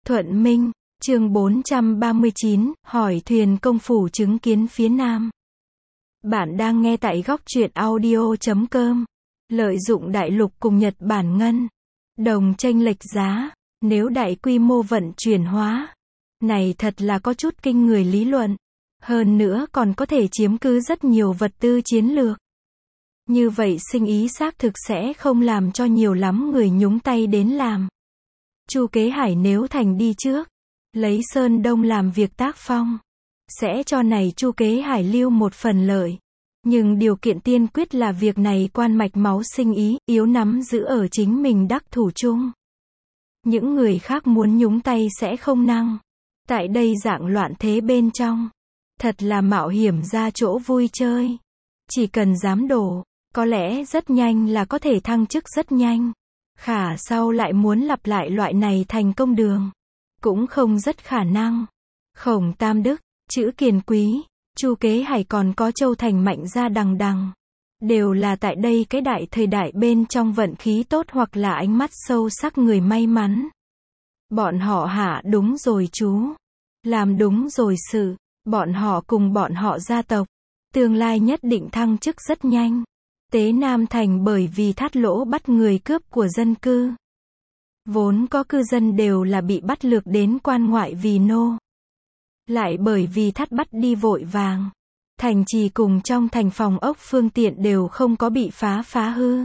Thuận Minh, chương 439, hỏi thuyền công phủ chứng kiến phía Nam. Bạn đang nghe tại góc truyện audio.com. Lợi dụng đại lục cùng Nhật Bản ngân đồng chênh lệch giá, nếu đại quy mô vận chuyển hóa, này thật là có chút kinh người lý luận. Hơn nữa còn có thể chiếm cứ rất nhiều vật tư chiến lược. Như vậy sinh ý xác thực sẽ không làm cho nhiều lắm người nhúng tay đến làm. Chu Kế Hải nếu thành đi trước, lấy Sơn Đông làm việc tác phong, sẽ cho này Chu Kế Hải lưu một phần lợi. Nhưng điều kiện tiên quyết là việc này quan mạch máu sinh ý, yếu nắm giữ ở chính mình đắc thủ chung. Những người khác muốn nhúng tay sẽ không năng. Tại đây dạng loạn thế bên trong, thật là mạo hiểm ra chỗ vui chơi. Chỉ cần dám đổ, có lẽ rất nhanh là có thể thăng chức rất nhanh. Khả sau lại muốn lặp lại loại này thành công đường, cũng không rất khả năng. Khổng Tam Đức, Chữ Kiền Quý, Chu Kế Hải còn có Châu Thành Mạnh ra đằng đằng. Đều là tại đây cái đại thời đại bên trong vận khí tốt hoặc là ánh mắt sâu sắc người may mắn. Bọn họ hạ đúng rồi chú. Làm đúng rồi sự. Bọn họ cùng bọn họ gia tộc. Tương lai nhất định thăng chức rất nhanh. Tế Nam Thành bởi vì thắt lỗ bắt người cướp của dân cư. Vốn có cư dân đều là bị bắt lược đến quan ngoại vì nô. Lại bởi vì thắt bắt đi vội vàng. Thành trì cùng trong thành phòng ốc phương tiện đều không có bị phá hư.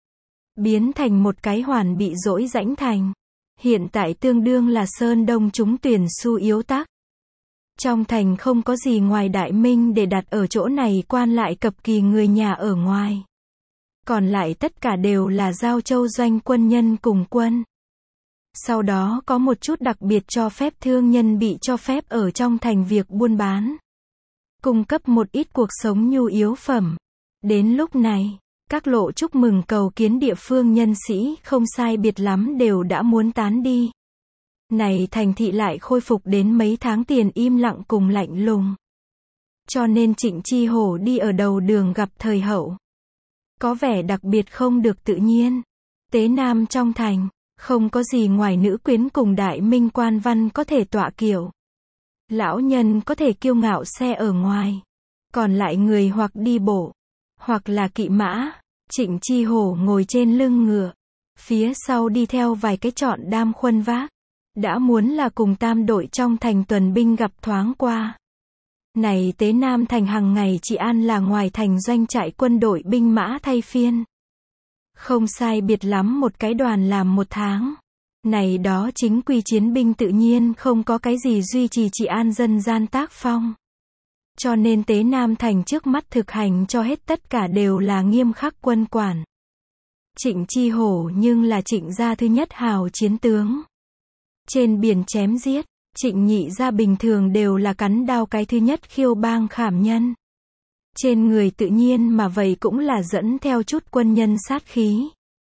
Biến thành một cái hoàn bị dỗi rãnh thành. Hiện tại tương đương là Sơn Đông chúng tuyển su yếu tắc. Trong thành không có gì ngoài Đại Minh để đặt ở chỗ này quan lại cập kỳ người nhà ở ngoài. Còn lại tất cả đều là giao châu doanh quân nhân cùng quân. Sau đó có một chút đặc biệt cho phép thương nhân bị cho phép ở trong thành việc buôn bán. Cung cấp một ít cuộc sống nhu yếu phẩm. Đến lúc này, các lộ chúc mừng cầu kiến địa phương nhân sĩ không sai biệt lắm đều đã muốn tán đi. Này thành thị lại khôi phục đến mấy tháng tiền im lặng cùng lạnh lùng. Cho nên Trịnh Chi Hổ đi ở đầu đường gặp thời hậu. Có vẻ đặc biệt không được tự nhiên. Tế Nam trong thành, không có gì ngoài nữ quyến cùng đại minh quan văn có thể tọa kiệu. Lão nhân có thể kiêu ngạo xe ở ngoài. Còn lại người hoặc đi bộ, hoặc là kỵ mã. Trịnh Chi Hổ ngồi trên lưng ngựa. Phía sau đi theo vài cái trọn đam khuân vác. Đã muốn là cùng tam đội trong thành tuần binh gặp thoáng qua. Này Tế Nam thành hàng ngày trị an là ngoài thành doanh trại quân đội binh mã thay phiên. Không sai biệt lắm một cái đoàn làm một tháng. Này đó chính quy chiến binh tự nhiên không có cái gì duy trì trị an dân gian tác phong. Cho nên Tế Nam thành trước mắt thực hành cho hết tất cả đều là nghiêm khắc quân quản. Trịnh Chi Hổ nhưng là Trịnh gia thứ nhất hào chiến tướng. Trên biển chém giết, Trịnh nhị gia bình thường đều là cắn đao cái thứ nhất khiêu bang khảm nhân. Trên người tự nhiên mà vậy cũng là dẫn theo chút quân nhân sát khí.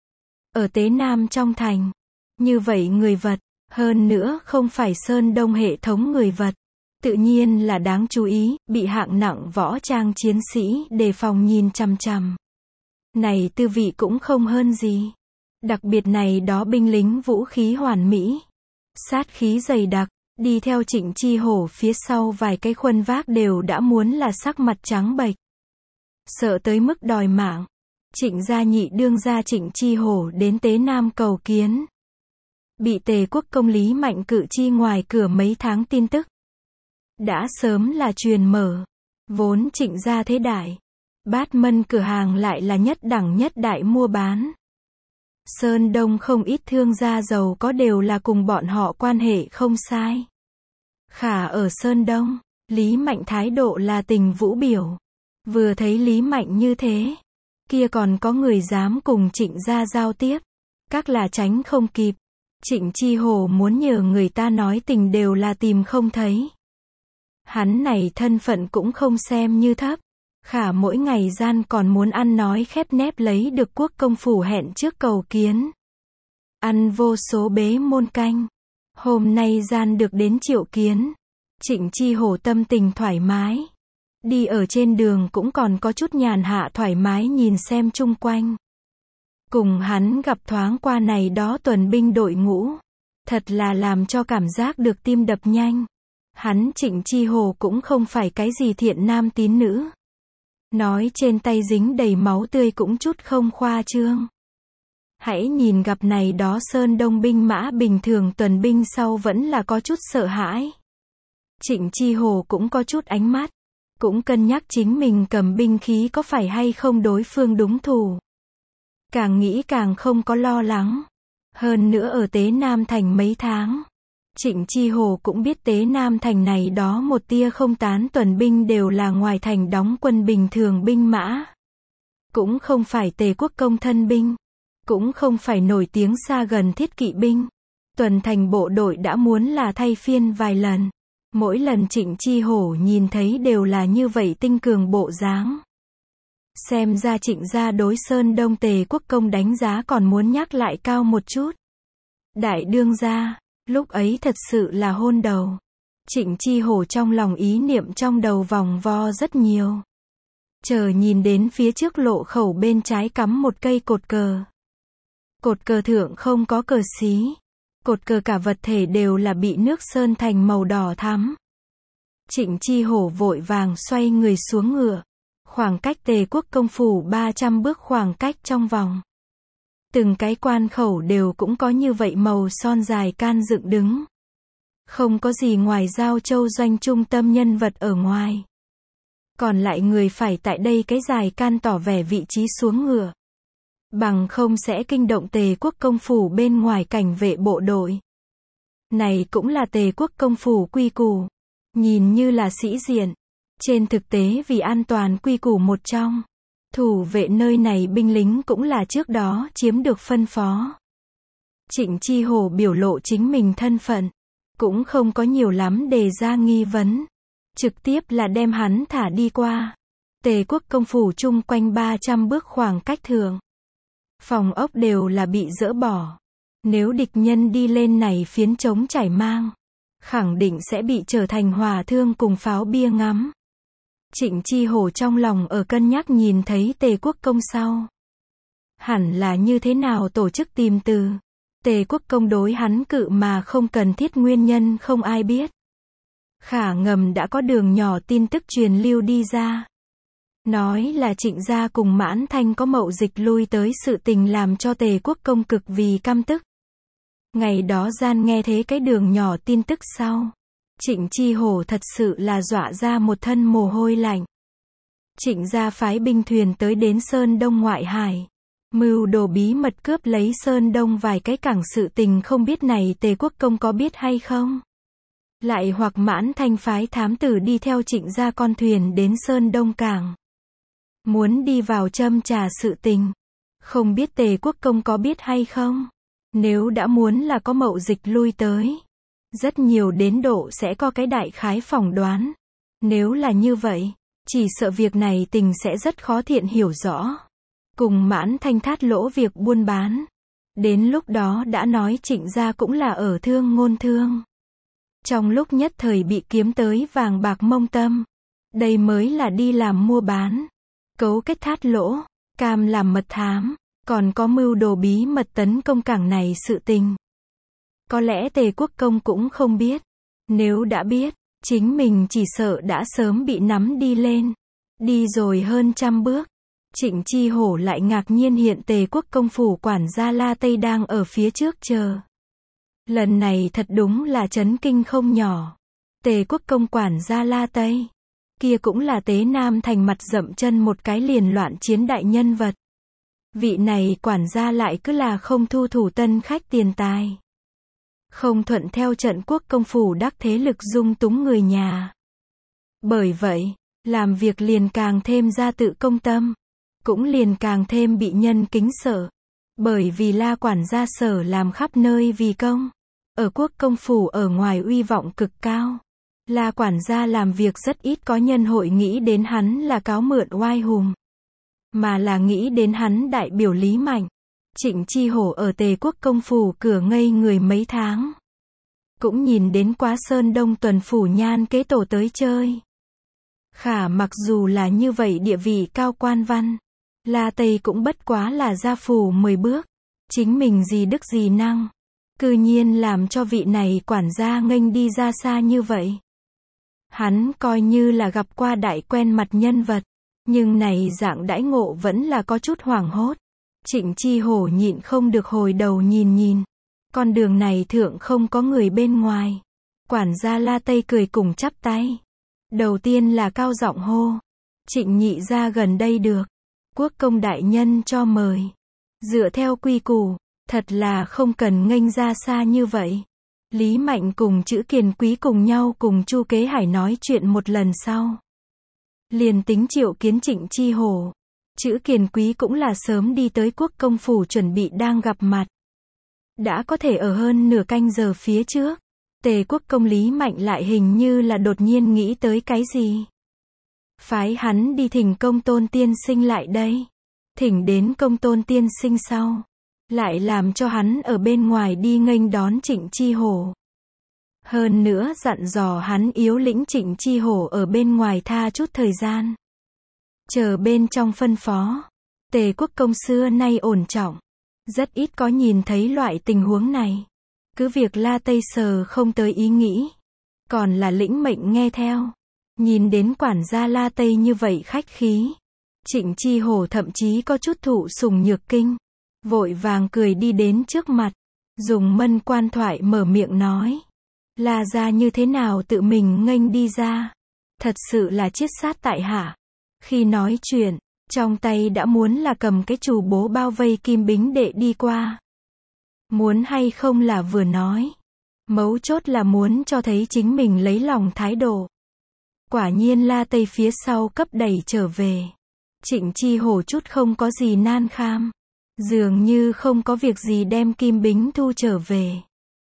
Ở Tế Nam trong thành, như vậy người vật, hơn nữa không phải Sơn Đông hệ thống người vật, tự nhiên là đáng chú ý, bị hạng nặng võ trang chiến sĩ đề phòng nhìn chằm chằm. Này tư vị cũng không hơn gì. Đặc biệt này đó binh lính vũ khí hoàn mỹ. Sát khí dày đặc, đi theo Trịnh Chi Hổ phía sau vài cái khuân vác đều đã muốn là sắc mặt trắng bệch. Sợ tới mức đòi mạng. Trịnh gia nhị đương gia Trịnh Chi Hổ đến Tế Nam cầu kiến. Bị Tề quốc công Lý Mạnh cự chi ngoài cửa mấy tháng tin tức. Đã sớm là truyền mở. Vốn Trịnh gia thế đại. Bát Mân cửa hàng lại là nhất đẳng nhất đại mua bán. Sơn Đông không ít thương gia giàu có đều là cùng bọn họ quan hệ không sai. Khả ở Sơn Đông, Lý Mạnh thái độ là tình vũ biểu. Vừa thấy Lý Mạnh như thế, kia còn có người dám cùng Trịnh gia giao tiếp. Các là tránh không kịp. Trịnh Chi Hổ muốn nhờ người ta nói tình đều là tìm không thấy. Hắn này thân phận cũng không xem như thấp. Khả mỗi ngày gian còn muốn ăn nói khép nép lấy được quốc công phủ hẹn trước cầu kiến. Ăn vô số bế môn canh. Hôm nay gian được đến triệu kiến. Trịnh Chi Hổ tâm tình thoải mái. Đi ở trên đường cũng còn có chút nhàn hạ thoải mái nhìn xem chung quanh. Cùng hắn gặp thoáng qua này đó tuần binh đội ngũ. Thật là làm cho cảm giác được tim đập nhanh. Hắn Trịnh Chi Hồ cũng không phải cái gì thiện nam tín nữ. Nói trên tay dính đầy máu tươi cũng chút không khoa trương. Hãy nhìn gặp này đó Sơn Đông binh mã bình thường tuần binh sau vẫn là có chút sợ hãi. Trịnh Chi Hồ cũng có chút ánh mắt. Cũng cân nhắc chính mình cầm binh khí có phải hay không đối phương đúng thủ. Càng nghĩ càng không có lo lắng. Hơn nữa ở Tế Nam Thành mấy tháng. Trịnh Chi Hồ cũng biết Tế Nam Thành này đó một tia không tán tuần binh đều là ngoài thành đóng quân bình thường binh mã. Cũng không phải Tề quốc công thân binh. Cũng không phải nổi tiếng xa gần thiết kỵ binh. Tuần thành bộ đội đã muốn là thay phiên vài lần. Mỗi lần Trịnh Chi Hổ nhìn thấy đều là như vậy tinh cường bộ dáng. Xem ra Trịnh gia đối Sơn Đông Tề quốc công đánh giá còn muốn nhắc lại cao một chút. Đại đương gia, lúc ấy thật sự là hôn đầu. Trịnh Chi Hổ trong lòng ý niệm trong đầu vòng vo rất nhiều. Chờ nhìn đến phía trước lộ khẩu bên trái cắm một cây cột cờ. Cột cờ thượng không có cờ xí. Cột cờ cả vật thể đều là bị nước sơn thành màu đỏ thắm. Trịnh Chi Hổ vội vàng xoay người xuống ngựa. Khoảng cách Tề quốc công phủ 300 bước khoảng cách trong vòng. Từng cái quan khẩu đều cũng có như vậy màu son dài can dựng đứng. Không có gì ngoài Giao Châu doanh trung tâm nhân vật ở ngoài. Còn lại người phải tại đây cái dài can tỏ vẻ vị trí xuống ngựa. Bằng không sẽ kinh động Tề quốc công phủ bên ngoài cảnh vệ bộ đội. Này cũng là Tề quốc công phủ quy củ. Nhìn như là sĩ diện. Trên thực tế vì an toàn quy củ một trong. Thủ vệ nơi này binh lính cũng là trước đó chiếm được phân phó. Trịnh Chi Hổ biểu lộ chính mình thân phận. Cũng không có nhiều lắm đề ra nghi vấn. Trực tiếp là đem hắn thả đi qua. Tề quốc công phủ chung quanh 300 bước khoảng cách thượng. Phòng ốc đều là bị dỡ bỏ. Nếu địch nhân đi lên này phiến trống trải mang. Khẳng định sẽ bị trở thành hỏa thương cùng pháo bia ngắm. Trịnh Chi Hổ trong lòng ở cân nhắc nhìn thấy Tề quốc công sau. Hẳn là như thế nào tổ chức tìm từ. Tề quốc công đối hắn cự mà không cần thiết nguyên nhân không ai biết. Khả ngầm đã có đường nhỏ tin tức truyền lưu đi ra. Nói là Trịnh gia cùng Mãn Thanh có mậu dịch lui tới sự tình làm cho Tề quốc công cực vì căm tức. Ngày đó gian nghe thế cái đường nhỏ tin tức sau. Trịnh Chi Hổ thật sự là dọa ra một thân mồ hôi lạnh. Trịnh gia phái binh thuyền tới đến Sơn Đông ngoại hải. Mưu đồ bí mật cướp lấy Sơn Đông vài cái cảng sự tình không biết này Tề quốc công có biết hay không. Lại hoặc Mãn Thanh phái thám tử đi theo Trịnh gia con thuyền đến Sơn Đông cảng. Muốn đi vào châm trà sự tình. Không biết Tề quốc công có biết hay không. Nếu đã muốn là có mậu dịch lui tới. Rất nhiều đến độ sẽ có cái đại khái phỏng đoán. Nếu là như vậy, chỉ sợ việc này tình sẽ rất khó thiện hiểu rõ. Cùng Mãn Thanh thát lỗ việc buôn bán. Đến lúc đó đã nói Trịnh gia cũng là ở thương ngôn thương. Trong lúc nhất thời bị kiếm tới vàng bạc mông tâm. Đây mới là đi làm mua bán. Cấu kết thát lỗ, cam làm mật thám. Còn có mưu đồ bí mật tấn công cảng này sự tình. Có lẽ Tề quốc công cũng không biết. Nếu đã biết, chính mình chỉ sợ đã sớm bị nắm đi lên. Đi rồi hơn 100 bước. Trịnh Chi Hổ lại ngạc nhiên hiện Tề quốc công phủ quản gia La Tây đang ở phía trước chờ. Lần này thật đúng là chấn kinh không nhỏ. Tề quốc công quản gia La Tây. Kia cũng là Tế Nam Thành mặt dậm chân một cái liền loạn chiến đại nhân vật. Vị này quản gia lại cứ là không thu thủ tân khách tiền tài. Không thuận theo trận quốc công phủ đắc thế lực dung túng người nhà. Bởi vậy, làm việc liền càng thêm ra tự công tâm. Cũng liền càng thêm bị nhân kính sợ. Bởi vì La quản gia sở làm khắp nơi vì công. Ở quốc công phủ ở ngoài uy vọng cực cao. La quản gia làm việc rất ít có nhân hội nghĩ đến hắn là cáo mượn oai hùng. Mà là nghĩ đến hắn đại biểu lý mạnh. Trịnh Chi Hổ ở Tề quốc công phủ cửa ngây người mấy tháng. Cũng nhìn đến quá Sơn Đông tuần phủ nhan kế tổ tới chơi. Khả mặc dù là như vậy địa vị cao quan văn. La Tây cũng bất quá là gia phủ 10 bước. Chính mình gì đức gì năng. cư nhiên làm cho vị này quản gia nghênh đi ra xa như vậy. Hắn coi như là gặp qua đại quen mặt nhân vật, nhưng này dạng đãi ngộ vẫn là có chút hoảng hốt. Trịnh Chi Hổ nhịn không được hồi đầu nhìn. Con đường này thượng không có người bên ngoài. Quản gia La Tây cười cùng chắp tay. Đầu tiên là cao giọng hô. Trịnh nhị ra gần đây được. Quốc công đại nhân cho mời. Dựa theo quy củ, thật là không cần nghênh ra xa như vậy. Lý Mạnh cùng Chữ Kiền Quý cùng nhau cùng Chu Kế Hải nói chuyện một lần sau. Liền tính triệu kiến Trịnh Chi Hổ. Chữ Kiền Quý cũng là sớm đi tới quốc công phủ chuẩn bị đang gặp mặt. Đã có thể ở hơn nửa canh giờ phía trước. Tề quốc công Lý Mạnh lại hình như là đột nhiên nghĩ tới cái gì. Phái hắn đi thỉnh Công Tôn tiên sinh lại đây. Thỉnh đến Công Tôn tiên sinh sau. Lại làm cho hắn ở bên ngoài đi nghênh đón Trịnh Chi Hổ. Hơn nữa dặn dò hắn yếu lĩnh Trịnh Chi Hổ ở bên ngoài tha chút thời gian. Chờ bên trong phân phó. Tề quốc công xưa nay ổn trọng. Rất ít có nhìn thấy loại tình huống này. Cứ việc La Tây sờ không tới ý nghĩ. Còn là lĩnh mệnh nghe theo. Nhìn đến quản gia La Tây như vậy khách khí. Trịnh Chi Hổ thậm chí có chút thụ sủng nhược kinh. Vội vàng cười đi đến trước mặt. Dùng mân quan thoại mở miệng nói. La gia như thế nào tự mình nghênh đi ra. Thật sự là chiết sát tại hạ. Khi nói chuyện, trong tay đã muốn là cầm cái chù bố bao vây Kim Bính đệ đi qua. Muốn hay không là vừa nói. Mấu chốt là muốn cho thấy chính mình lấy lòng thái độ. Quả nhiên La Tây phía sau cấp đẩy trở về. Trịnh Chi Hổ chút không có gì nan kham. Dường như không có việc gì đem Kim Bính thu trở về.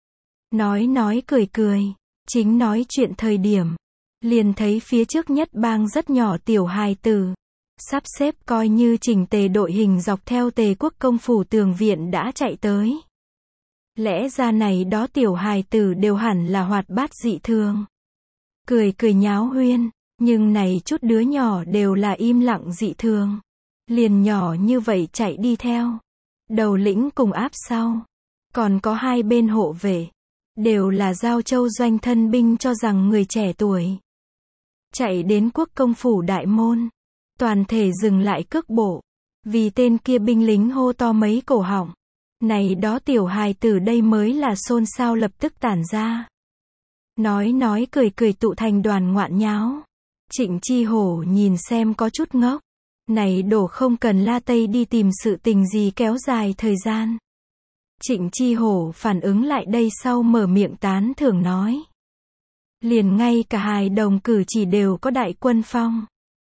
Nói cười. Chính nói chuyện thời điểm. Liền thấy phía trước nhất bang rất nhỏ tiểu hài tử. Sắp xếp coi như chỉnh tề đội hình dọc theo Tề quốc công phủ tường viện đã chạy tới. Lẽ ra này đó tiểu hài tử đều hẳn là hoạt bát dị thường. Cười nháo huyên, nhưng này chút đứa nhỏ đều là im lặng dị thường. Liền nhỏ như vậy chạy đi theo. Đầu lĩnh cùng áp sau. Còn có hai bên hộ vệ. Đều là Giao Châu doanh thân binh cho rằng người trẻ tuổi. Chạy đến quốc công phủ đại môn. Toàn thể dừng lại cước bộ. Vì tên kia binh lính hô to mấy cổ họng. Này đó tiểu hài tử đây mới là xôn xao lập tức tản ra. Nói cười tụ thành đoàn ngoạn nháo. Trịnh Chi Hổ nhìn xem có chút ngốc. Này đổ không cần La Tây đi tìm sự tình gì kéo dài thời gian. Trịnh Chi Hổ phản ứng lại đây sau mở miệng tán thưởng nói. Liền ngay cả hài đồng cử chỉ đều có đại quân phong.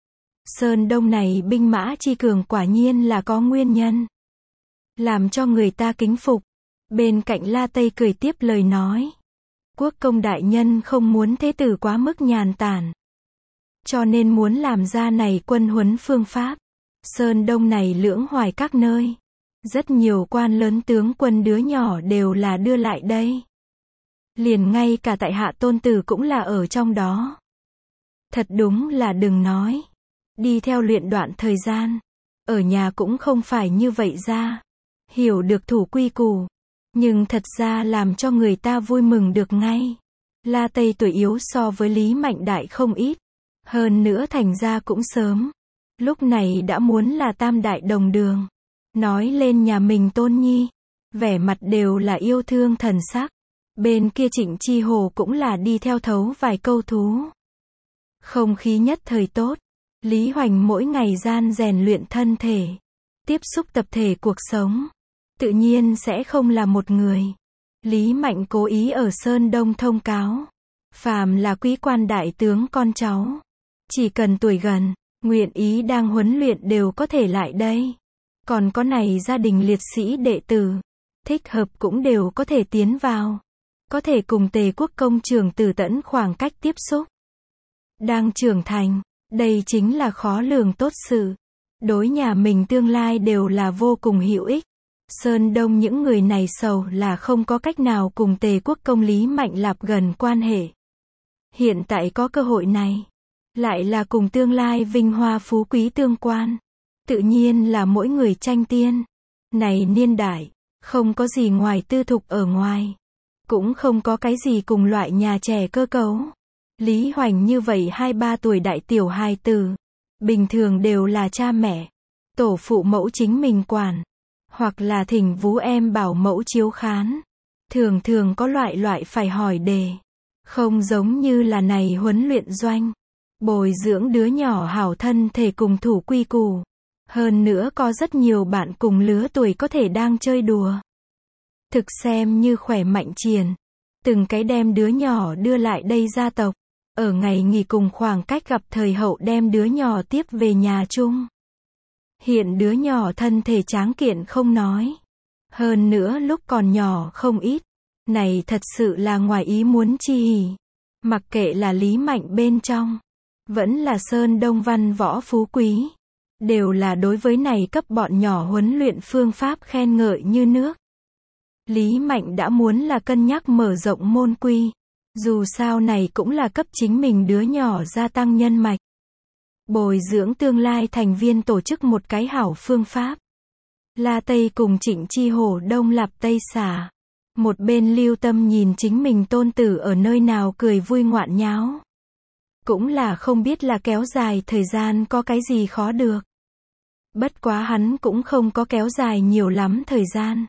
Sơn Đông này binh mã chi cường quả nhiên là có nguyên nhân. Làm cho người ta kính phục. Bên cạnh La Tây cười tiếp lời nói. Quốc công đại nhân không muốn thế tử quá mức nhàn tản. Cho nên muốn làm ra này quân huấn phương pháp. Sơn Đông này lưỡng hoài các nơi. Rất nhiều quan lớn tướng quân đứa nhỏ đều là đưa lại đây. Liền ngay cả tại hạ tôn tử cũng là ở trong đó. Thật đúng là đừng nói. Đi theo luyện đoạn thời gian. Ở nhà cũng không phải như vậy ra. Hiểu được thủ quy củ. Nhưng thật ra làm cho người ta vui mừng được ngay. La Tây tuổi yếu so với Lý Mạnh đại không ít. Hơn nữa thành ra cũng sớm. Lúc này đã muốn là tam đại đồng đường. Nói lên nhà mình tôn nhi. Vẻ mặt đều là yêu thương thần sắc. Bên kia Trịnh Chi Hổ cũng là đi theo thấu vài câu thú. Không khí nhất thời tốt. Lý Hoành mỗi ngày gian rèn luyện thân thể. Tiếp xúc tập thể cuộc sống. Tự nhiên sẽ không là một người. Lý Mạnh cố ý ở Sơn Đông thông cáo. Phàm là quý quan đại tướng con cháu. Chỉ cần tuổi gần, nguyện ý đang huấn luyện đều có thể lại đây. Còn có này gia đình liệt sĩ đệ tử. Thích hợp cũng đều có thể tiến vào. Có thể cùng Tề quốc công trưởng tử tẫn khoảng cách tiếp xúc. Đang trưởng thành, đây chính là khó lường tốt sự. Đối nhà mình tương lai đều là vô cùng hữu ích. Sơn Đông những người này sầu là không có cách nào cùng Tề quốc công Lý Mạnh lạp gần quan hệ. Hiện tại có cơ hội này. Lại là cùng tương lai vinh hoa phú quý tương quan. Tự nhiên là mỗi người tranh tiên. Này niên đại, không có gì ngoài tư thục ở ngoài. Cũng không có cái gì cùng loại nhà trẻ cơ cấu. Lý Hoành như vậy 2-3 tuổi đại tiểu hài tử. Bình thường đều là cha mẹ, tổ phụ mẫu chính mình quản. Hoặc là thỉnh vú em bảo mẫu chiếu khán. Thường thường có loại phải hỏi đề. Không giống như là này huấn luyện doanh. Bồi dưỡng đứa nhỏ hảo thân thể cùng thủ quy củ. Hơn nữa có rất nhiều bạn cùng lứa tuổi có thể đang chơi đùa. Thực xem như khỏe mạnh triền. Từng cái đem đứa nhỏ đưa lại đây gia tộc. Ở ngày nghỉ cùng khoảng cách gặp thời hậu đem đứa nhỏ tiếp về nhà chung. Hiện đứa nhỏ thân thể tráng kiện không nói. Hơn nữa lúc còn nhỏ không ít. Này thật sự là ngoài ý muốn chi hỉ. Mặc kệ là Lý Mạnh bên trong. Vẫn là Sơn Đông Văn Võ Phú Quý. Đều là đối với này cấp bọn nhỏ huấn luyện phương pháp khen ngợi như nước. Lý Mạnh đã muốn là cân nhắc mở rộng môn quy. Dù sao này cũng là cấp chính mình đứa nhỏ gia tăng nhân mạch. Bồi dưỡng tương lai thành viên tổ chức một cái hảo phương pháp. La Tây cùng Trịnh Chi Hổ đông lạp Tây xả. Một bên lưu tâm nhìn chính mình tôn tử ở nơi nào cười vui ngoạn nháo. Cũng là không biết là kéo dài thời gian có cái gì khó được. Bất quá hắn cũng không có kéo dài nhiều lắm thời gian.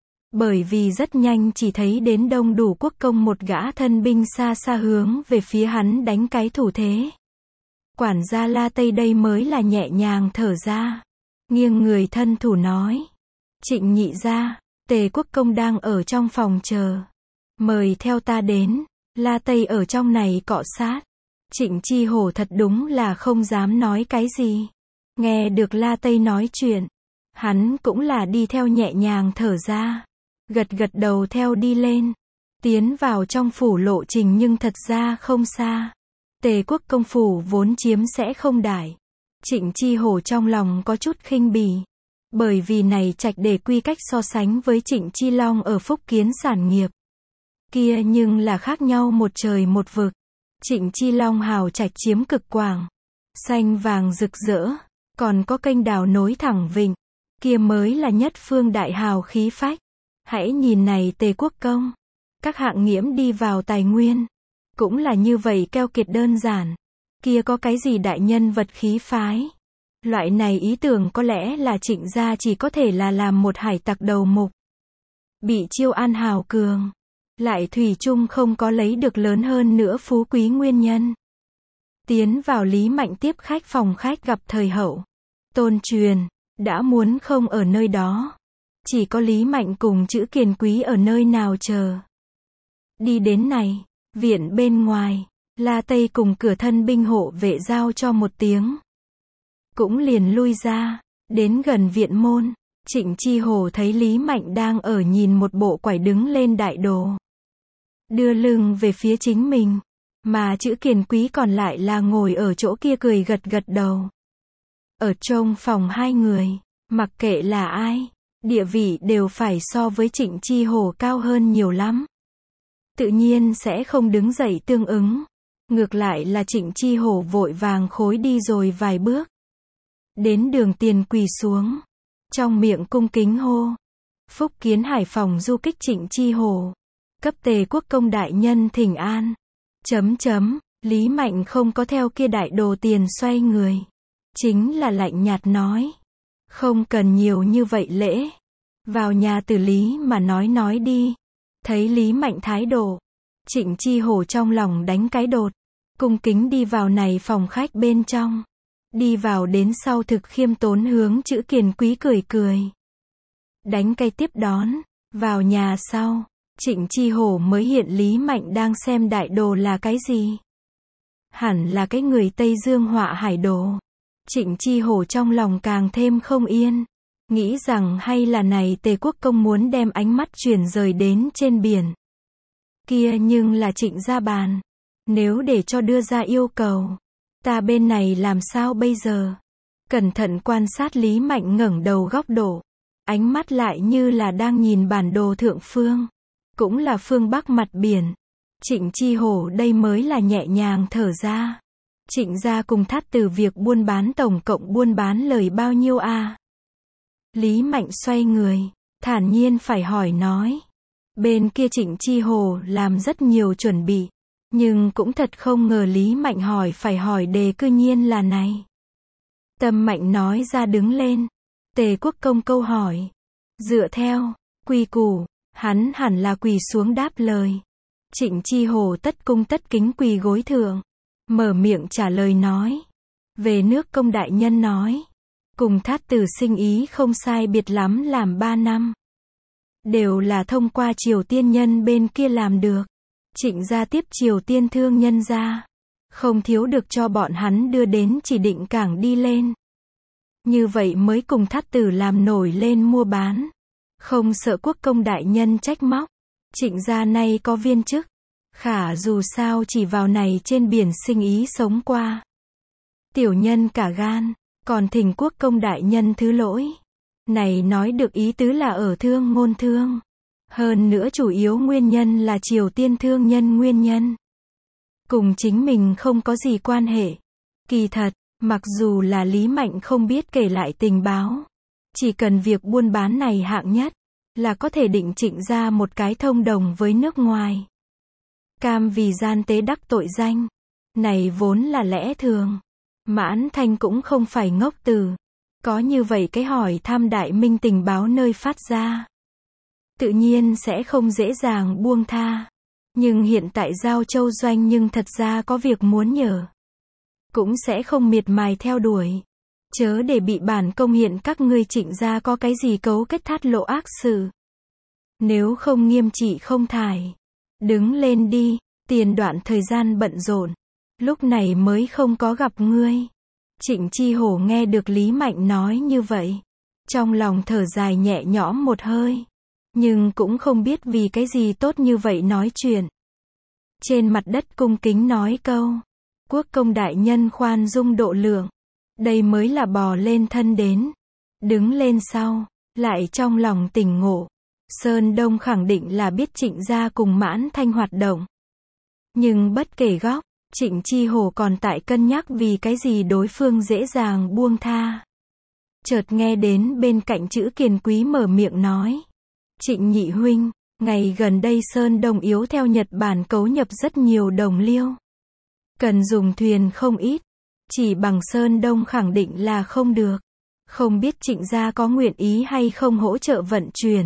Bởi vì rất nhanh chỉ thấy đến Đông Đủ Quốc công một gã thân binh xa xa hướng về phía hắn đánh cái thủ thế. Quản gia La Tây đây mới là nhẹ nhàng thở ra. Nghiêng người thân thủ nói. Trịnh nhị gia, Tề Quốc công đang ở trong phòng chờ. Mời theo ta đến. La Tây ở trong này cọ sát. Trịnh Chi Hổ thật đúng là không dám nói cái gì. Nghe được La Tây nói chuyện. Hắn cũng là đi theo nhẹ nhàng thở ra. Gật gật đầu theo đi lên. Tiến vào trong phủ lộ trình nhưng thật ra không xa. Tề Quốc công phủ vốn chiếm sẽ không đại. Trịnh Chi Hổ trong lòng có chút khinh bỉ. Bởi vì này trạch để quy cách so sánh với Trịnh Chi Long ở Phúc Kiến sản nghiệp. Kia nhưng là khác nhau một trời một vực. Trịnh Chi Long hào trạch chiếm cực quảng. Xanh vàng rực rỡ. Còn có kênh đào nối thẳng vịnh. Kia mới là nhất phương đại hào khí phách. Hãy nhìn này Tề Quốc công. Các hạng nghiễm đi vào tài nguyên. Cũng là như vậy keo kiệt đơn giản. Kia có cái gì đại nhân vật khí phái. Loại này ý tưởng có lẽ là Trịnh gia chỉ có thể là làm một hải tặc đầu mục. Bị chiêu an hào cường. Lại thủy chung không có lấy được lớn hơn nữa phú quý nguyên nhân. Tiến vào Lý Mạnh tiếp khách phòng khách gặp thời hậu. Tôn truyền, đã muốn không ở nơi đó. Chỉ có Lý Mạnh cùng chữ Kiền Quý ở nơi nào chờ. Đi đến này, viện bên ngoài, La Tây cùng cửa thân binh hộ vệ giao cho một tiếng. Cũng liền lui ra, đến gần viện môn, Trịnh Chi Hổ thấy Lý Mạnh đang ở nhìn một bộ quải đứng lên đại đồ. Đưa lưng về phía chính mình, mà chữ Kiền Quý còn lại là ngồi ở chỗ kia cười gật gật đầu. Ở trong phòng hai người, mặc kệ là ai, địa vị đều phải so với Trịnh Chi Hổ cao hơn nhiều lắm. Tự nhiên sẽ không đứng dậy tương ứng. Ngược lại là Trịnh Chi Hổ vội vàng khối đi rồi vài bước. Đến đường tiền quỳ xuống. Trong miệng cung kính hô. Phúc Kiến Hải phòng du kích Trịnh Chi Hổ. Cấp Tề Quốc công đại nhân thỉnh an. Lý Mạnh không có theo kia đại đồ tiền xoay người. Chính là lạnh nhạt nói. Không cần nhiều như vậy lễ. Vào nhà tử Lý mà nói đi. Thấy Lý Mạnh thái độ. Trịnh Chi Hổ trong lòng đánh cái đột. Cung kính đi vào này phòng khách bên trong. Đi vào đến sau thực khiêm tốn hướng chữ Kiền Quý cười cười. Đánh cây tiếp đón. Vào nhà sau. Trịnh Chi Hổ mới hiện Lý Mạnh đang xem đại đồ là cái gì. Hẳn là cái người Tây Dương họa hải đồ. Trịnh Chi Hổ trong lòng càng thêm không yên. Nghĩ rằng hay là này Tề Quốc công muốn đem ánh mắt chuyển rời đến trên biển. Kia nhưng là Trịnh gia bàn. Nếu để cho đưa ra yêu cầu. Ta bên này làm sao bây giờ? Cẩn thận quan sát Lý Mạnh ngẩng đầu góc độ. Ánh mắt lại như là đang nhìn bản đồ thượng phương. Cũng là phương Bắc mặt biển. Trịnh Chi Hổ đây mới là nhẹ nhàng thở ra. Trịnh gia cùng Thát từ việc buôn bán tổng cộng buôn bán lời bao nhiêu a? Lý Mạnh xoay người, thản nhiên phải hỏi nói. Bên kia Trịnh Chi Hồ làm rất nhiều chuẩn bị, nhưng cũng thật không ngờ Lý Mạnh phải hỏi đề cư nhiên là này. Tâm Mạnh nói ra đứng lên. Tề Quốc Công câu hỏi. Dựa theo quy củ, hắn hẳn là quỳ xuống đáp lời. Trịnh Chi Hồ tất cung tất kính quỳ gối thượng, mở miệng trả lời nói. Về nước Công đại nhân nói, cùng Thát Tử sinh ý không sai biệt lắm làm 3 năm. Đều là thông qua Triều Tiên nhân bên kia làm được. Trịnh gia tiếp Triều Tiên thương nhân ra, không thiếu được cho bọn hắn đưa đến chỉ định cảng đi lên. Như vậy mới cùng Thát Tử làm nổi lên mua bán. Không sợ Quốc Công đại nhân trách móc. Trịnh gia nay có viên chức, khả dù sao chỉ vào này trên biển sinh ý sống qua. Tiểu nhân cả gan, còn thỉnh Quốc Công đại nhân thứ lỗi. Này nói được ý tứ là ở thương ngôn thương. Hơn nữa chủ yếu nguyên nhân là Triều Tiên thương nhân nguyên nhân. Cùng chính mình không có gì quan hệ. Kỳ thật, mặc dù là Lý Mạnh không biết kể lại tình báo, chỉ cần việc buôn bán này hạng nhất, là có thể định Trịnh ra một cái thông đồng với nước ngoài. Cam vì gian tế đắc tội danh. Này vốn là lẽ thường. Mãn Thanh cũng không phải ngốc từ. Có như vậy cái hỏi thăm Đại Minh tình báo nơi phát ra, tự nhiên sẽ không dễ dàng buông tha. Nhưng hiện tại Giao Châu doanh nhưng thật ra có việc muốn nhờ, cũng sẽ không miệt mài theo đuổi. Chớ để bị bản công hiện các ngươi Trịnh gia có cái gì cấu kết thát lộ ác sự. Nếu không nghiêm trị không thải. Đứng lên đi, tiền đoạn thời gian bận rộn, lúc này mới không có gặp ngươi. Trịnh Chi Hổ nghe được Lý Mạnh nói như vậy, trong lòng thở dài nhẹ nhõm một hơi, nhưng cũng không biết vì cái gì tốt như vậy nói chuyện. Trên mặt đất cung kính nói câu, Quốc Công đại nhân khoan dung độ lượng, đây mới là bò lên thân đến. Đứng lên sau, lại trong lòng tỉnh ngộ, Sơn Đông khẳng định là biết Trịnh gia cùng Mãn Thanh hoạt động. Nhưng bất kể góc, Trịnh Chi Hổ còn tại cân nhắc vì cái gì đối phương dễ dàng buông tha. Chợt nghe đến bên cạnh Chữ Kiền Quý mở miệng nói. Trịnh nhị huynh, ngày gần đây Sơn Đông yếu theo Nhật Bản cấu nhập rất nhiều đồng liêu. Cần dùng thuyền không ít, chỉ bằng Sơn Đông khẳng định là không được. Không biết Trịnh gia có nguyện ý hay không hỗ trợ vận chuyển.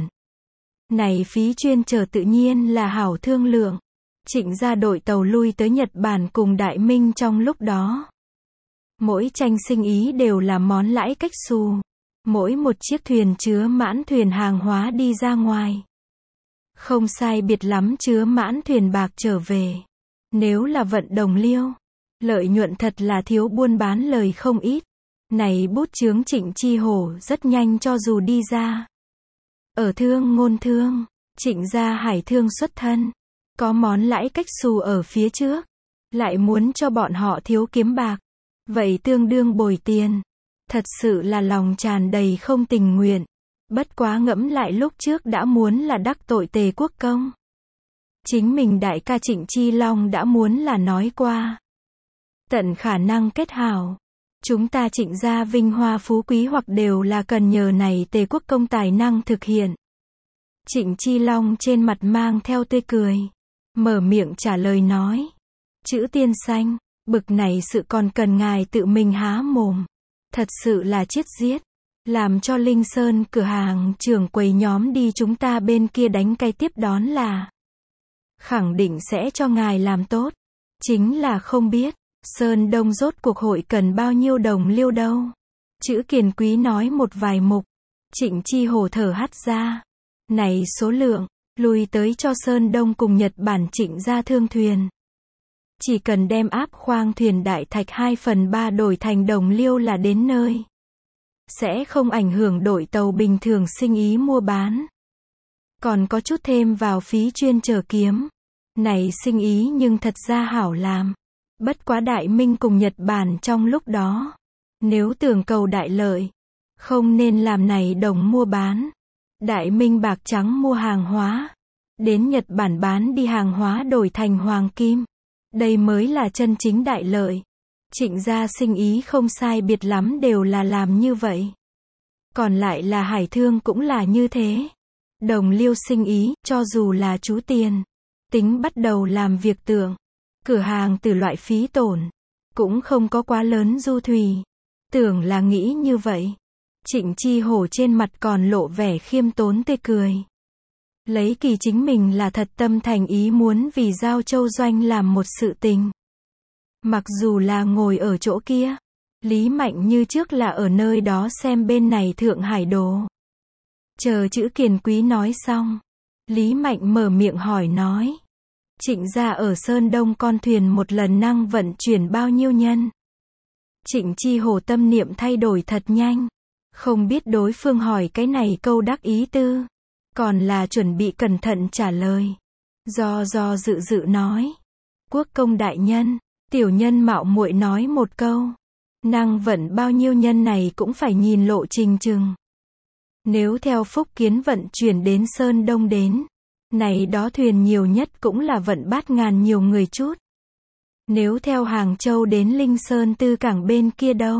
Này phí chuyên chở tự nhiên là hảo thương lượng. Trịnh gia đội tàu lui tới Nhật Bản cùng Đại Minh trong lúc đó. Mỗi tranh sinh ý đều là món lãi cách xù. Mỗi một chiếc thuyền chứa mãn thuyền hàng hóa đi ra ngoài. Không sai biệt lắm chứa mãn thuyền bạc trở về. Nếu là vận đồng liêu, lợi nhuận thật là thiếu buôn bán lời không ít. Này bút chướng Trịnh Chi Hổ rất nhanh cho dù đi ra. Ở thương ngôn thương, Trịnh gia hải thương xuất thân. Có món lãi cách xù ở phía trước. Lại muốn cho bọn họ thiếu kiếm bạc. Vậy tương đương bồi tiền. Thật sự là lòng tràn đầy không tình nguyện. Bất quá ngẫm lại lúc trước đã muốn là đắc tội Tề Quốc Công. Chính mình đại ca Trịnh Chi Long đã muốn là nói qua. Tận khả năng kết hảo. Chúng ta Trịnh gia vinh hoa phú quý hoặc đều là cần nhờ này Tề Quốc Công tài năng thực hiện. Trịnh Chi Long trên mặt mang theo tươi cười. Mở miệng trả lời nói. Chữ tiên xanh, bực này sự còn cần ngài tự mình há mồm. Thật sự là chết giết. Làm cho Linh Sơn cửa hàng trưởng quầy nhóm đi chúng ta bên kia đánh cái tiếp đón là. Khẳng định sẽ cho ngài làm tốt. Chính là không biết, Sơn Đông rốt cuộc hội cần bao nhiêu đồng liêu đâu. Chữ Kiền Quý nói một vài mục. Trịnh Chi Hổ thở hắt ra. Này số lượng, lùi tới cho Sơn Đông cùng Nhật Bản Trịnh gia thương thuyền. Chỉ cần đem áp khoang thuyền đại thạch 2/3 đổi thành đồng liêu là đến nơi. Sẽ không ảnh hưởng đội tàu bình thường sinh ý mua bán. Còn có chút thêm vào phí chuyên chở kiếm. Này sinh ý nhưng thật ra hảo làm. Bất quá Đại Minh cùng Nhật Bản trong lúc đó. Nếu tưởng cầu đại lợi, không nên làm này đồng mua bán. Đại Minh bạc trắng mua hàng hóa. Đến Nhật Bản bán đi hàng hóa đổi thành hoàng kim. Đây mới là chân chính đại lợi. Trịnh gia sinh ý không sai biệt lắm đều là làm như vậy. Còn lại là hải thương cũng là như thế. Đồng liêu sinh ý, cho dù là chú Tiền, tính bắt đầu làm việc tượng, cửa hàng từ loại phí tổn, cũng không có quá lớn du thùy. Tưởng là nghĩ như vậy. Trịnh Chi Hổ trên mặt còn lộ vẻ khiêm tốn tươi cười. Lấy kỳ chính mình là thật tâm thành ý muốn vì Giao Châu Doanh làm một sự tình. Mặc dù là ngồi ở chỗ kia, Lý Mạnh như trước là ở nơi đó xem bên này Thượng Hải đồ. Chờ chữ Kiền Quý nói xong, Lý Mạnh mở miệng hỏi nói. Trịnh gia ở Sơn Đông con thuyền một lần năng vận chuyển bao nhiêu nhân? Trịnh Chi Hổ tâm niệm thay đổi thật nhanh. Không biết đối phương hỏi cái này câu đắc ý tư. Còn là chuẩn bị cẩn thận trả lời. Do dự nói. Quốc công đại nhân, tiểu nhân mạo muội nói một câu. Năng vận bao nhiêu nhân này cũng phải nhìn lộ trình chừng. Nếu theo Phúc Kiến vận chuyển đến Sơn Đông đến, này đó thuyền nhiều nhất cũng là vận 8.000 nhiều người chút. Nếu theo Hàng Châu đến Linh Sơn Tư cảng bên kia đâu?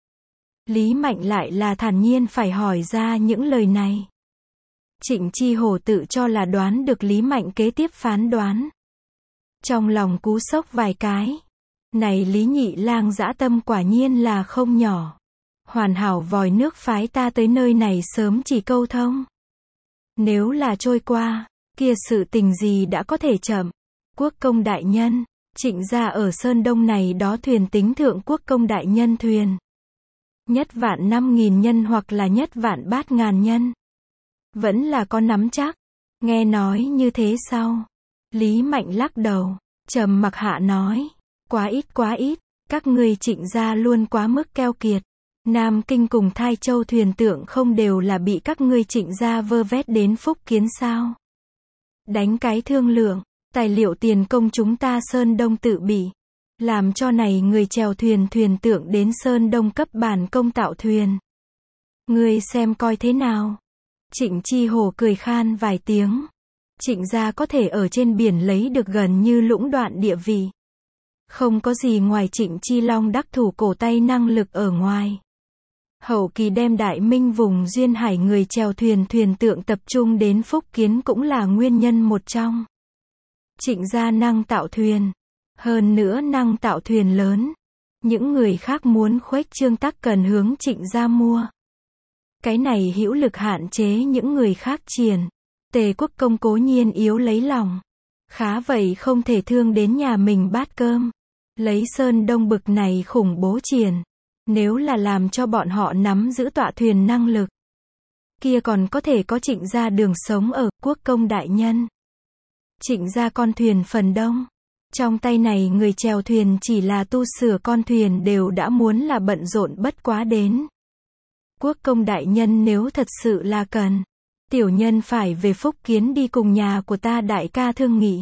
Lý Mạnh lại là thản nhiên phải hỏi ra những lời này. Trịnh Chi Hổ tự cho là đoán được Lý Mạnh kế tiếp phán đoán. Trong lòng cú sốc vài cái. Này Lý Nhị Lang dã tâm quả nhiên là không nhỏ. Hoàn hảo vòi nước phái ta tới nơi này sớm chỉ câu thông. Nếu là trôi qua, kia sự tình gì đã có thể chậm. Quốc công đại nhân, Trịnh gia ở Sơn Đông này đó thuyền tính thượng quốc công đại nhân thuyền. Nhất vạn 5.000 nhân hoặc là nhất vạn 8.000 nhân. Vẫn là có nắm chắc. Nghe nói như thế sao? Lý Mạnh lắc đầu, trầm mặc hạ nói. Quá ít, các ngươi Trịnh gia luôn quá mức keo kiệt. Nam Kinh cùng Thai Châu thuyền tượng không đều là bị các ngươi Trịnh gia vơ vét đến Phúc Kiến sao? Đánh cái thương lượng, tài liệu tiền công chúng ta Sơn Đông tự bị. Làm cho này người chèo thuyền tượng đến Sơn Đông cấp bản công tạo thuyền. Ngươi xem coi thế nào? Trịnh Chi Hổ cười khan vài tiếng. Trịnh gia có thể ở trên biển lấy được gần như lũng đoạn địa vị. Không có gì ngoài Trịnh Chi Long đắc thủ cổ tay năng lực ở ngoài. Hậu kỳ đem Đại Minh vùng duyên hải người chèo thuyền tượng tập trung đến Phúc Kiến cũng là nguyên nhân một trong. Trịnh gia năng tạo thuyền. Hơn nữa năng tạo thuyền lớn. Những người khác muốn khuếch trương tắc cần hướng Trịnh gia mua. Cái này hữu lực hạn chế những người khác triển. Tề Quốc công cố nhiên yếu lấy lòng. Khá vậy không thể thương đến nhà mình bát cơm. Lấy Sơn Đông bực này khủng bố triển. Nếu là làm cho bọn họ nắm giữ tọa thuyền năng lực. Kia còn có thể có Trịnh gia đường sống ở quốc công đại nhân. Trịnh gia con thuyền phần đông. Trong tay này người chèo thuyền chỉ là tu sửa con thuyền đều đã muốn là bận rộn bất quá đến. Quốc công đại nhân nếu thật sự là cần. Tiểu nhân phải về Phúc Kiến đi cùng nhà của ta đại ca thương nghị.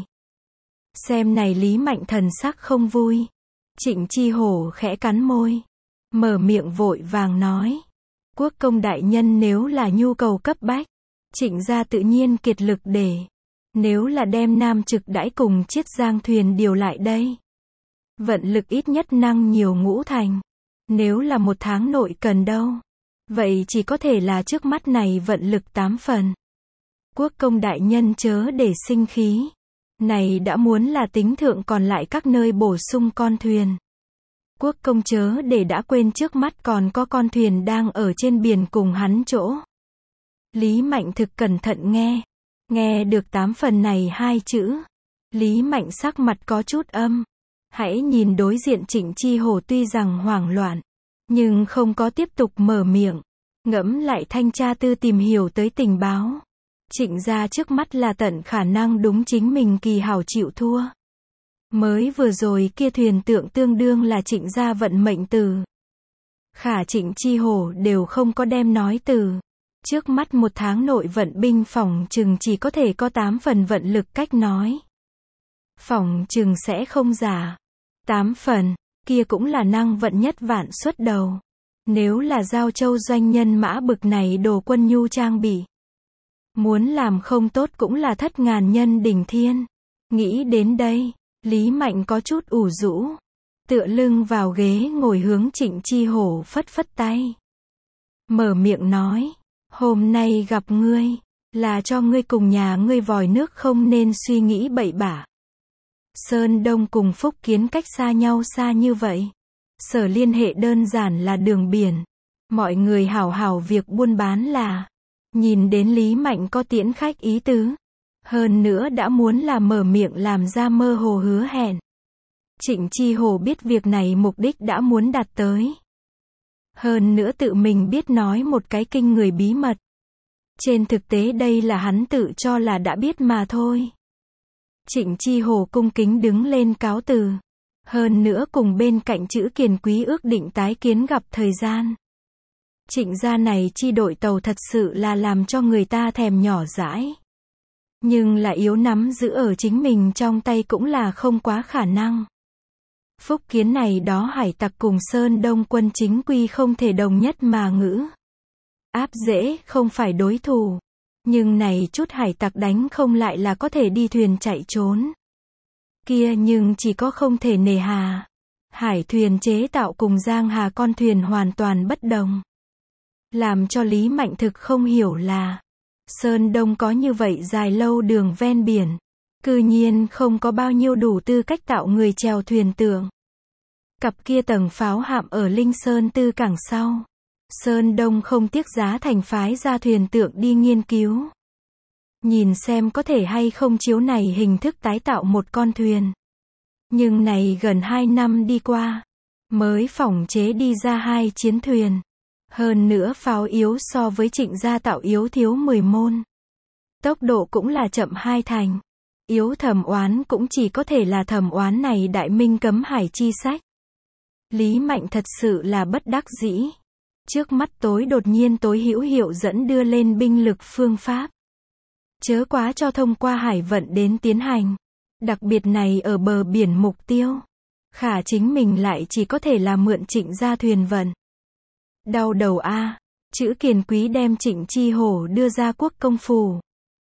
Xem này Lý Mạnh thần sắc không vui. Trịnh Chi Hổ khẽ cắn môi. Mở miệng vội vàng nói. Quốc công đại nhân nếu là nhu cầu cấp bách. Trịnh gia tự nhiên kiệt lực để. Nếu là đem Nam Trực đãi cùng chiết giang thuyền điều lại đây. Vận lực ít nhất năng nhiều ngũ thành. Nếu là 1 tháng nội cần đâu. Vậy chỉ có thể là trước mắt này vận lực 8 phần. Quốc công đại nhân chớ để sinh khí. Này đã muốn là tính thượng còn lại các nơi bổ sung con thuyền. Quốc công chớ để đã quên trước mắt còn có con thuyền đang ở trên biển cùng hắn chỗ. Lý Mạnh thực cẩn thận nghe. Nghe được 8 phần này 2 chữ. Lý Mạnh sắc mặt có chút âm. Hãy nhìn đối diện Trịnh Chi Hổ tuy rằng hoảng loạn. Nhưng không có tiếp tục mở miệng. Ngẫm lại thanh tra tư tìm hiểu tới tình báo. Trịnh gia trước mắt là tận khả năng đúng chính mình kỳ hảo chịu thua. Mới vừa rồi kia thuyền tượng tương đương là Trịnh gia vận mệnh từ. Khả Trịnh Chi Hổ đều không có đem nói từ. Trước mắt 1 tháng nội vận binh phỏng chừng chỉ có thể có 8 phần vận lực cách nói. Phỏng chừng sẽ không giả. 8 phần, kia cũng là năng vận nhất vạn xuất đầu. Nếu là Giao Châu doanh nhân mã bực này đồ quân nhu trang bị. Muốn làm không tốt cũng là thất ngàn nhân đỉnh thiên. Nghĩ đến đây, Lý Mạnh có chút ủ rũ. Tựa lưng vào ghế ngồi hướng Trịnh Chi Hổ phất phất tay. Mở miệng nói, hôm nay gặp ngươi, Là cho ngươi cùng nhà ngươi vòi nước không nên suy nghĩ bậy bạ. Sơn Đông cùng Phúc Kiến cách xa nhau xa như vậy. Sở liên hệ đơn giản là đường biển. Mọi người hảo hảo việc buôn bán là. Nhìn đến Lý Mạnh có tiễn khách ý tứ. Hơn nữa đã muốn là mở miệng làm ra mơ hồ hứa hẹn. Trịnh Chi Hồ biết việc này mục đích đã muốn đạt tới. Hơn nữa tự mình biết nói một cái kinh người bí mật. Trên thực tế đây là hắn tự cho là đã biết mà thôi. Trịnh Chi Hồ cung kính đứng lên cáo từ. Hơn nữa cùng bên cạnh Chữ Kiền Quý ước định tái kiến gặp thời gian. Trịnh gia này chi đội tàu thật sự là làm cho người ta thèm nhỏ dãi. Nhưng là yếu nắm giữ ở chính mình trong tay cũng là không quá khả năng. Phúc Kiến này đó hải tặc cùng Sơn Đông quân chính quy không thể đồng nhất mà ngữ. Áp dễ không phải đối thủ. Nhưng này chút hải tặc đánh không lại là có thể đi thuyền chạy trốn. Kia nhưng chỉ có không thể nề hà. Hải thuyền chế tạo cùng giang hà con thuyền hoàn toàn bất đồng. Làm cho Lý Mạnh thực không hiểu là Sơn Đông có như vậy dài lâu đường ven biển. Cư nhiên không có bao nhiêu đủ tư cách tạo người chèo thuyền tượng. Cặp kia tầng pháo hạm ở Linh Sơn Tư cảng sau. Sơn Đông không tiếc giá thành phái ra thuyền tượng đi nghiên cứu. Nhìn xem có thể hay không chiếu này hình thức tái tạo một con thuyền. Nhưng này gần 2 năm đi qua. Mới phỏng chế đi ra 2 chiến thuyền. Hơn nữa pháo yếu so với Trịnh gia tạo yếu thiếu 10 môn. Tốc độ cũng là chậm 2 thành. Yếu Thẩm Oán cũng chỉ có thể là Thẩm Oán này đại minh cấm hải chi sách. Lý Mạnh thật sự là bất đắc dĩ. Trước mắt tối đột nhiên tối hữu hiệu dẫn đưa lên binh lực phương pháp. Chớ quá cho thông qua hải vận đến tiến hành. Đặc biệt này ở bờ biển mục tiêu. Khả chính mình lại chỉ có thể là mượn Trịnh gia thuyền vận. Đau đầu a. Chữ Kiền Quý đem Trịnh Chi Hổ đưa ra quốc công phủ.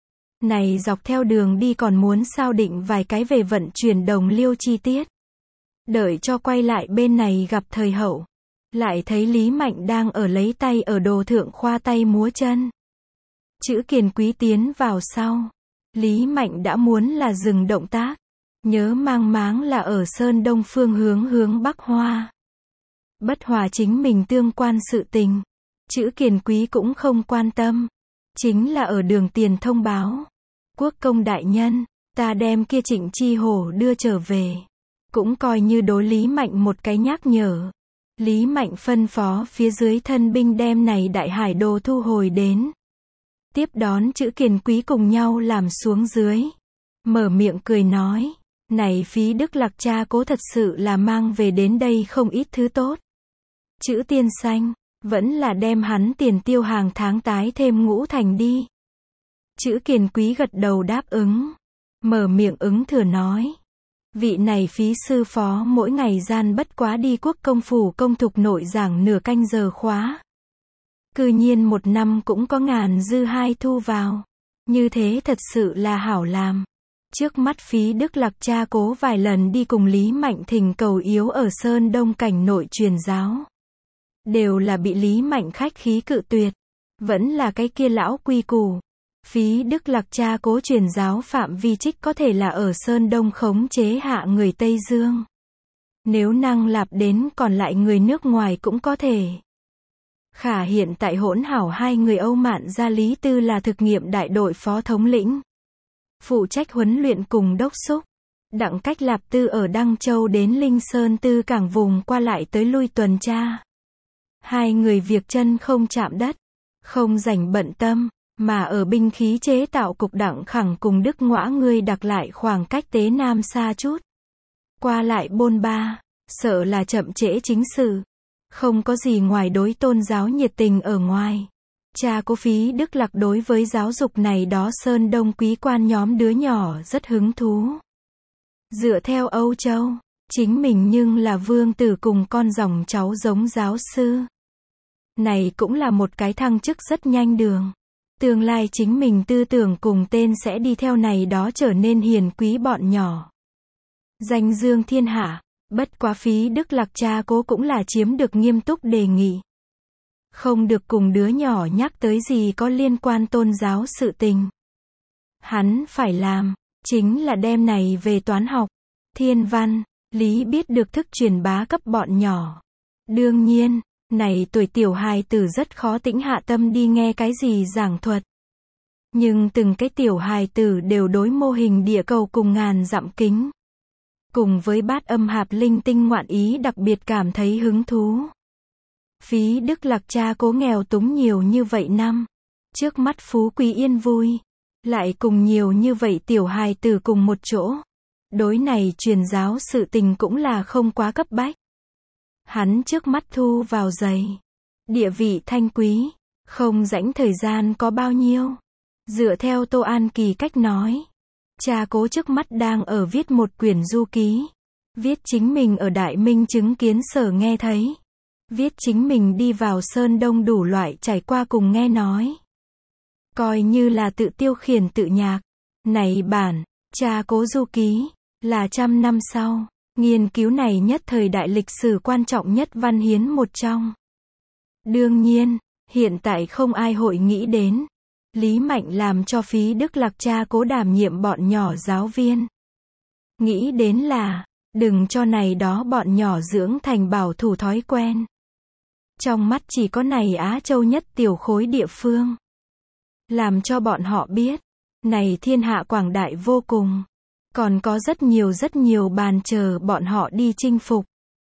Này dọc theo đường đi còn muốn sao định vài cái về vận chuyển đồng liêu chi tiết. Đợi cho quay lại bên này gặp thời hậu. Lại thấy Lý Mạnh đang ở lấy tay ở đồ thượng khoa tay múa chân. Chữ Kiền Quý tiến vào sau. Lý Mạnh đã muốn là dừng động tác. Nhớ mang máng là ở Sơn Đông phương hướng Bắc Hoa. Bất hòa chính mình tương quan sự tình. Chữ Kiền Quý cũng không quan tâm. Chính là ở đường tiền thông báo. Quốc công đại nhân, ta đem kia Trịnh Chi Hổ đưa trở về. Cũng coi như đối Lý Mạnh một cái nhắc nhở. Lý Mạnh phân phó phía dưới thân binh đem này đại hải đồ thu hồi đến. Tiếp đón Chữ Kiền Quý cùng nhau làm xuống dưới. Mở miệng cười nói. Này Phí Đức Lạc cha cố thật sự là mang về đến đây không ít thứ tốt. Chữ tiên xanh, vẫn là đem hắn tiền tiêu hàng tháng tái thêm ngũ thành đi. Chữ Kiền Quý gật đầu đáp ứng. Mở miệng ứng thừa nói. Vị này Phí sư phó mỗi ngày gian bất quá đi quốc công phủ công thục nội giảng nửa canh giờ khóa. Cư nhiên 1 năm cũng có ngàn dư 2 thu vào. Như thế thật sự là hảo làm. Trước mắt Phí Đức Lạc cha cố vài lần đi cùng Lý Mạnh thỉnh cầu yếu ở Sơn Đông cảnh nội truyền giáo. Đều là bị Lý Mạnh khách khí cự tuyệt. Vẫn là cái kia lão quy củ. Phí Đức Lạc cha cố truyền giáo phạm vi trích có thể là ở Sơn Đông khống chế hạ người Tây Dương. Nếu năng lạp đến còn lại người nước ngoài cũng có thể. Khả hiện tại hỗn hảo 2 người Âu Mạn gia Lý Tư là thực nghiệm đại đội phó thống lĩnh. Phụ trách huấn luyện cùng đốc xúc. Đặng Cách Lạp Tư ở Đăng Châu đến Linh Sơn Tư cảng vùng qua lại tới lui tuần tra. 2 người việc chân không chạm đất. Không rảnh bận tâm. Mà ở binh khí chế tạo cục Đặng Khẳng cùng Đức Ngõa ngươi đặc lại khoảng cách tế Nam xa chút. Qua lại bôn ba. Sợ là chậm trễ chính sự. Không có gì ngoài đối tôn giáo nhiệt tình ở ngoài. Cha cố Phí Đức Lạc đối với giáo dục này đó Sơn Đông quý quan nhóm đứa nhỏ rất hứng thú. Dựa theo Âu Châu, chính mình nhưng là vương tử cùng con dòng cháu giống giáo sư. Này cũng là một cái thăng chức rất nhanh đường. Tương lai chính mình tư tưởng cùng tên sẽ đi theo này đó trở nên hiền quý bọn nhỏ. Danh dương thiên hạ, bất quá Phí Đức Lạc cha cố cũng là chiếm được nghiêm túc đề nghị. không được cùng đứa nhỏ nhắc tới gì có liên quan tôn giáo sự tình. Hắn phải làm, chính là đem này về toán học, thiên văn, lý biết được thức truyền bá cấp bọn nhỏ. Đương nhiên, này tuổi tiểu hài tử rất khó tĩnh hạ tâm đi nghe cái gì giảng thuật. Nhưng từng cái tiểu hài tử đều đối mô hình địa cầu cùng ngàn dặm kính, cùng với bát âm hạp linh tinh ngoạn ý đặc biệt cảm thấy hứng thú. Phí Đức Lạc cha cố nghèo túng nhiều như vậy năm, trước mắt phú quý yên vui, lại cùng nhiều như vậy tiểu hài tử cùng một chỗ. Đối này truyền giáo sự tình cũng là không quá cấp bách. Hắn trước mắt thu vào giày, địa vị thanh quý, không rãnh thời gian có bao nhiêu. Dựa theo Tô An Kỳ cách nói, cha cố trước mắt đang ở viết một quyển du ký, viết chính mình ở Đại Minh chứng kiến sở nghe thấy, viết chính mình đi vào Sơn Đông đủ loại trải qua cùng nghe nói. Coi như là tự tiêu khiển tự nhạc. Này bản, cha cố du ký, là 100 năm sau, nghiên cứu này nhất thời đại lịch sử quan trọng nhất văn hiến một trong. Đương nhiên, hiện tại không ai hội nghĩ đến, Lý Mạnh làm cho Phí Đức Lạc cha cố đảm nhiệm bọn nhỏ giáo viên. Nghĩ đến là, đừng cho này đó bọn nhỏ dưỡng thành bảo thủ thói quen. Trong mắt chỉ có này Á Châu nhất tiểu khối địa phương. Làm cho bọn họ biết, này thiên hạ quảng đại vô cùng. Còn có rất nhiều bàn chờ bọn họ đi chinh phục.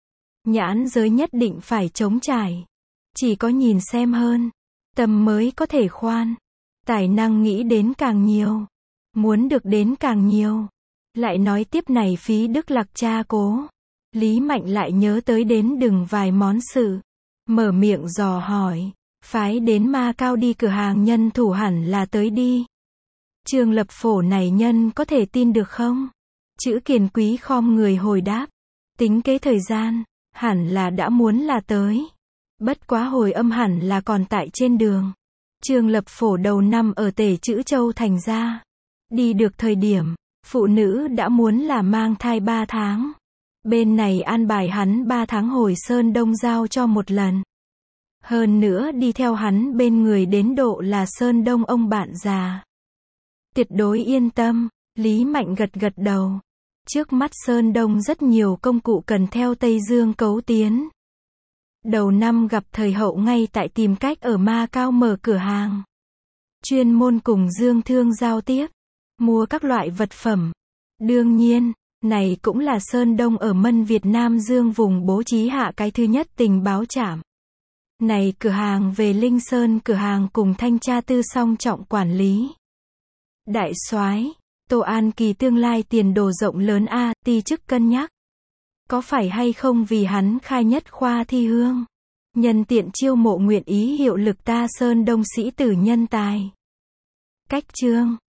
Nhãn giới nhất định phải trống trải. Chỉ có nhìn xem hơn, tâm mới có thể khoan. Tài năng nghĩ đến càng nhiều, muốn được đến càng nhiều. Lại nói tiếp này Phí Đức Lạc cha cố, Lý Mạnh lại nhớ tới đến đừng vài món sự. Mở miệng dò hỏi, phái đến Ma Cao đi cửa hàng nhân thủ hẳn là tới đi. Trường Lập Phổ này nhân có thể tin được không? Chữ Kiền Quý khom người hồi đáp. Tính kế thời gian, hẳn là đã muốn là tới. Bất quá hồi âm hẳn là còn tại trên đường. Trường Lập Phổ đầu năm ở Tể Chữ Châu thành ra. Đi được thời điểm, phụ nữ đã muốn là mang thai 3 tháng. Bên này an bài hắn 3 tháng hồi Sơn Đông giao cho một lần. Hơn nữa đi theo hắn bên người đến độ là Sơn Đông ông bạn già. Tuyệt đối yên tâm, Lý Mạnh gật đầu. Trước mắt Sơn Đông rất nhiều công cụ cần theo Tây Dương cấu tiến. Đầu năm gặp thời hậu ngay tại tìm cách ở Ma Cao mở cửa hàng. Chuyên môn cùng Dương Thương giao tiếp, mua các loại vật phẩm. Đương nhiên, này cũng là Sơn Đông ở Mân Việt Nam Dương vùng bố trí hạ cái thứ nhất tình báo trạm. Này cửa hàng về Linh Sơn cửa hàng cùng thanh tra tư song trọng quản lý. Đại soái, Tô An Kỳ tương lai tiền đồ rộng lớn a, ti chức cân nhắc. Có phải hay không vì hắn khai nhất khoa thi hương. Nhân tiện chiêu mộ nguyện ý hiệu lực ta Sơn Đông sĩ tử nhân tài. Cách chương